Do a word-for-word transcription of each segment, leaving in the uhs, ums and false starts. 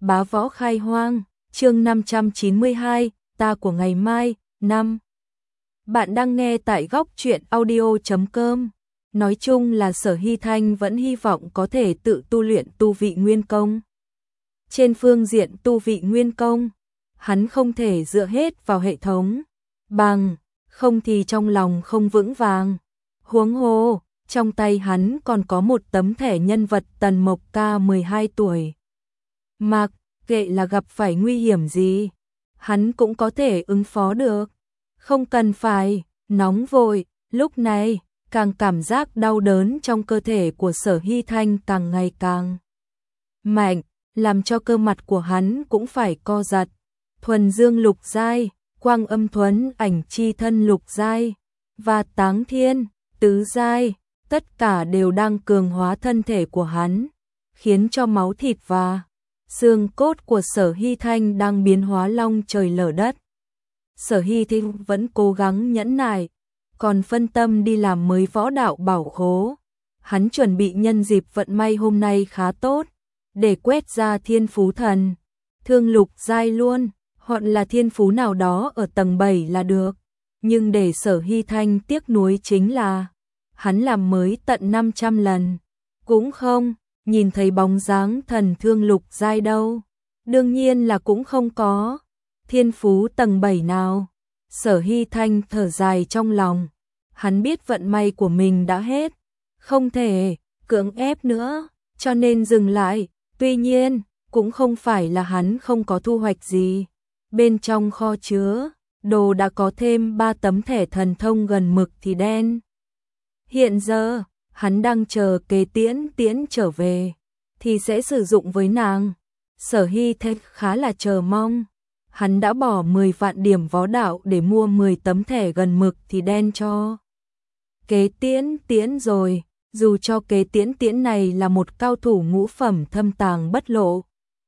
Bá Võ Khai Hoang, chương năm trăm chín mươi hai, ta của ngày mai, năm. Bạn đang nghe tại góc truyện audio chấm com. Nói chung là Sở Hy Thanh vẫn hy vọng có thể tự tu luyện tu vị nguyên công. Trên phương diện tu vị nguyên công, hắn không thể dựa hết vào hệ thống, bằng không thì trong lòng không vững vàng. Huống hồ, trong tay hắn còn có một tấm thẻ nhân vật Tần Mộc Ca mười hai tuổi. Mặc kệ là gặp phải nguy hiểm gì, hắn cũng có thể ứng phó được, không cần phải nóng vội. Lúc này, càng cảm giác đau đớn trong cơ thể của Sở Hy Thanh càng ngày càng mạnh, làm cho cơ mặt của hắn cũng phải co giật. Thuần Dương lục giai, Quang Âm Thuẫn Ảnh Chi Thân lục giai và Táng Thiên tứ giai, tất cả đều đang cường hóa thân thể của hắn, khiến cho máu thịt và xương cốt của Sở Hy Thanh đang biến hóa long trời lở đất. Sở Hy Thanh vẫn cố gắng nhẫn nại, còn phân tâm đi làm mới võ đạo bảo khố. Hắn chuẩn bị nhân dịp vận may hôm nay khá tốt, để quét ra thiên phú thần thương lục giai luôn, hoặc là thiên phú nào đó ở tầng bảy là được. Nhưng để Sở Hy Thanh tiếc nuối chính là, hắn làm mới tận năm trăm lần, cũng không nhìn thấy bóng dáng thần thương lục giai đâu. Đương nhiên là cũng không có thiên phú tầng bảy nào. Sở Hy Thanh thở dài trong lòng, hắn biết vận may của mình đã hết, không thể cưỡng ép nữa, cho nên dừng lại. Tuy nhiên, cũng không phải là hắn không có thu hoạch gì. Bên trong kho chứa đồ đã có thêm ba tấm thẻ thần thông gần mực thì đen. Hiện giờ, hắn đang chờ Kế Tiễn Tiễn trở về, thì sẽ sử dụng với nàng. Sở Hy Thanh khá là chờ mong. Hắn đã bỏ mười vạn điểm võ đạo để mua mười tấm thẻ gần mực thì đen cho Kế Tiễn Tiễn rồi, dù cho Kế Tiễn Tiễn này là một cao thủ ngũ phẩm thâm tàng bất lộ.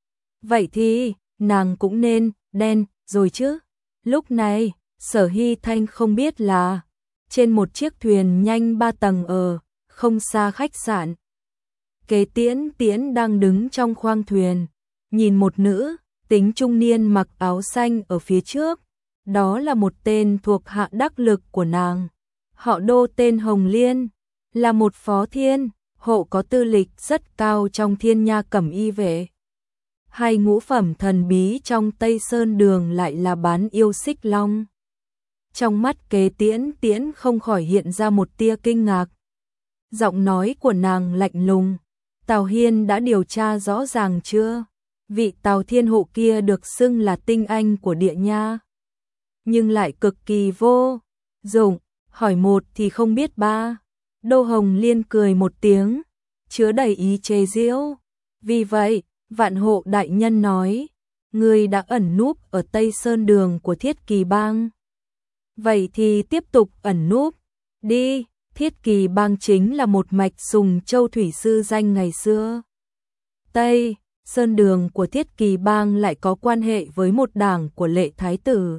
Vậy thì, nàng cũng nên đen rồi chứ. Lúc này, Sở Hy Thanh không biết là trên một chiếc thuyền nhanh ba tầng ở không xa khách sạn, Kế Tiễn Tiễn đang đứng trong khoang thuyền, nhìn một nữ tính trung niên mặc áo xanh ở phía trước. Đó là một tên thuộc hạ đắc lực của nàng, họ Đô tên Hồng Liên, là một phó thiên hộ có tư lịch rất cao trong Thiên Nha Cẩm Y vệ. Hai ngũ phẩm thần bí trong Tây Sơn Đường lại là bán yêu xích long. Trong mắt Kế Tiễn Tiễn không khỏi hiện ra một tia kinh ngạc. Giọng nói của nàng lạnh lùng. Tào Hiên đã điều tra rõ ràng chưa? Vị Tào Thiên hộ kia được xưng là tinh anh của địa nha, nhưng lại cực kỳ vô dụng, hỏi một thì không biết ba. Đô Hồng Liên cười một tiếng, chứa đầy ý chế giễu. Vì vậy, Vạn Hộ đại nhân nói, ngươi đã ẩn núp ở Tây Sơn Đường của Thiết Kỳ Bang. Vậy thì tiếp tục ẩn núp đi. Thiết Kỳ Bang chính là một mạch sùng châu thủy sư danh ngày xưa. Tây Sơn Đường của Thiết Kỳ Bang lại có quan hệ với một đảng của Lệ Thái Tử.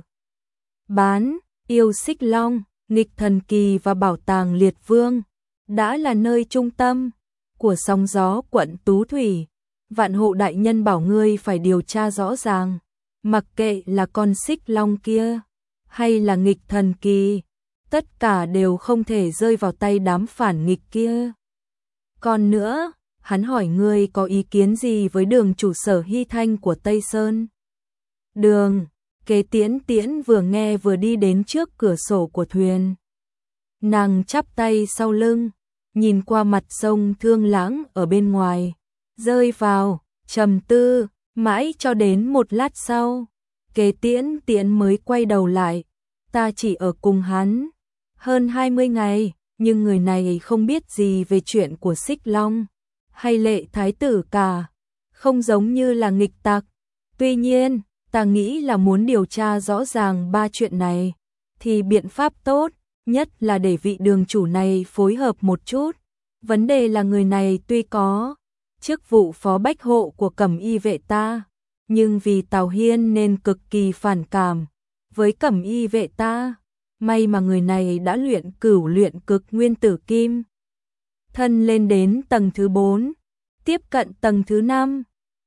Bán yêu xích long, nghịch thần kỳ và bảo tàng liệt vương, đã là nơi trung tâm của sóng gió quận Tú Thủy. Vạn Hộ đại nhân bảo ngươi phải điều tra rõ ràng, mặc kệ là con xích long kia hay là nghịch thần kỳ, tất cả đều không thể rơi vào tay đám phản nghịch kia. Còn nữa, hắn hỏi ngươi có ý kiến gì với đường chủ Sở Hy Thanh của Tây Sơn Đường. Kế Tiễn Tiễn vừa nghe vừa đi đến trước cửa sổ của thuyền. Nàng chắp tay sau lưng, nhìn qua mặt sông Thương Lãng ở bên ngoài, rơi vào trầm tư, mãi cho đến một lát sau, Kế Tiễn Tiễn mới quay đầu lại. Ta chỉ ở cùng hắn hơn hai mươi ngày, nhưng người này không biết gì về chuyện của Xích Long hay Lệ Thái Tử cả, không giống như là nghịch tặc. Tuy nhiên, ta nghĩ là muốn điều tra rõ ràng ba chuyện này, thì biện pháp tốt nhất là để vị đường chủ này phối hợp một chút. Vấn đề là người này tuy có chức vụ phó bách hộ của Cẩm Y vệ ta, nhưng vì Tào Hiên nên cực kỳ phản cảm với Cẩm Y vệ ta. May mà người này đã luyện cửu luyện cực nguyên tử kim thân lên đến tầng thứ bốn, tiếp cận tầng thứ năm.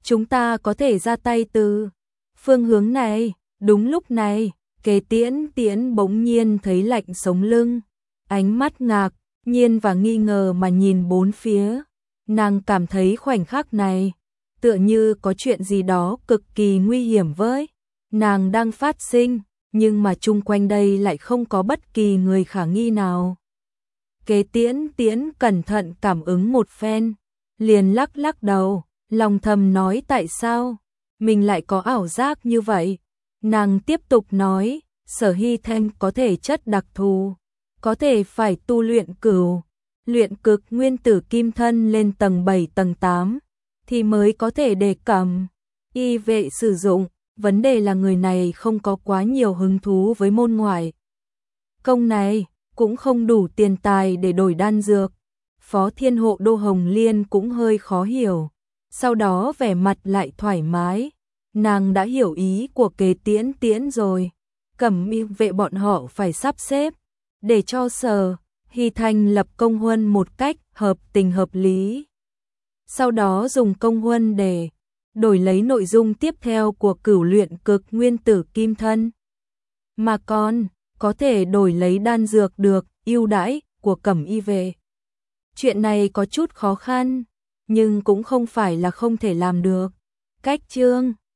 chúng ta có thể ra tay từ phương hướng này. Đúng lúc này, Kế Tiễn Tiễn bỗng nhiên thấy lạnh sống lưng, ánh mắt ngạc nhiên và nghi ngờ mà nhìn bốn phía. Nàng cảm thấy khoảnh khắc này tựa như có chuyện gì đó cực kỳ nguy hiểm với nàng đang phát sinh, nhưng mà chung quanh đây lại không có bất kỳ người khả nghi nào. Kế Tiễn Tiễn cẩn thận cảm ứng một phen, liền lắc lắc đầu, lòng thầm nói tại sao mình lại có ảo giác như vậy. Nàng tiếp tục nói, Sở Hy Thanh có thể chất đặc thù, có thể phải tu luyện cửu luyện cực nguyên tử kim thân lên tầng bảy tầng tám thì mới có thể để cầm y vệ sử dụng. Vấn đề là người này không có quá nhiều hứng thú với môn ngoại công này, cũng không đủ tiền tài để đổi đan dược. Phó Thiên Hộ Đô Hồng Liên cũng hơi khó hiểu, sau đó vẻ mặt lại thoải mái. Nàng đã hiểu ý của Kế Tiễn Tiễn rồi, Cẩm y vệ bọn họ phải sắp xếp để cho Sở Hy Thanh lập công huân một cách hợp tình hợp lý, sau đó dùng công huân để đổi lấy nội dung tiếp theo của cửu luyện cực nguyên tử kim thân, mà còn có thể đổi lấy đan dược được ưu đãi của Cẩm y vệ. Chuyện này có chút khó khăn, nhưng cũng không phải là không thể làm được. Cách chương